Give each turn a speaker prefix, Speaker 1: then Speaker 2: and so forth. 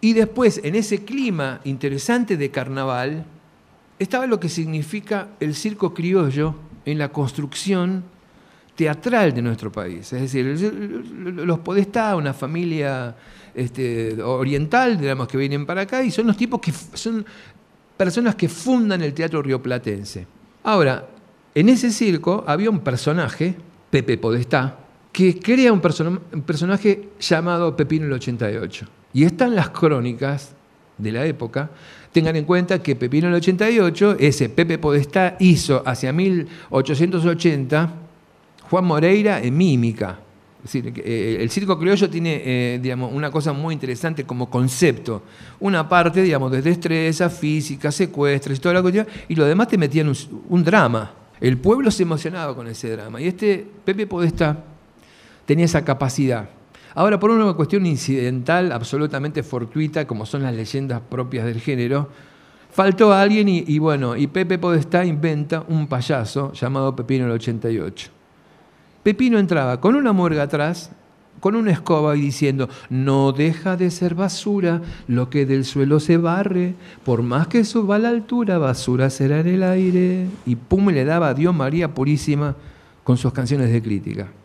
Speaker 1: Y después, en ese clima interesante de carnaval, estaba lo que significa el circo criollo en la construcción teatral de nuestro país. Es decir, los Podestá, una familia oriental, digamos, que vienen para acá, y son los tipos que son personas que fundan el teatro rioplatense. Ahora, en ese circo había un personaje, Pepe Podestá, que crea un personaje llamado Pepino el 88. Y están las crónicas de la época. Tengan en cuenta que Pepino el 88, ese Pepe Podestá hizo hacia 1880 Juan Moreira en mímica. Es decir, el circo criollo tiene digamos, una cosa muy interesante como concepto. Una parte, digamos, de destreza física, secuestros y toda la cuestión, y lo demás te metían un drama. El pueblo se emocionaba con ese drama. Y Pepe Podestá tenía esa capacidad. Ahora, por una cuestión incidental, absolutamente fortuita, como son las leyendas propias del género, faltó alguien y Pepe Podestá inventa un payaso llamado Pepino el 88. Pepino entraba con una murga atrás, con una escoba y diciendo: no deja de ser basura lo que del suelo se barre, por más que suba a la altura, basura será en el aire. Y pum, le daba a Dios María Purísima con sus canciones de crítica.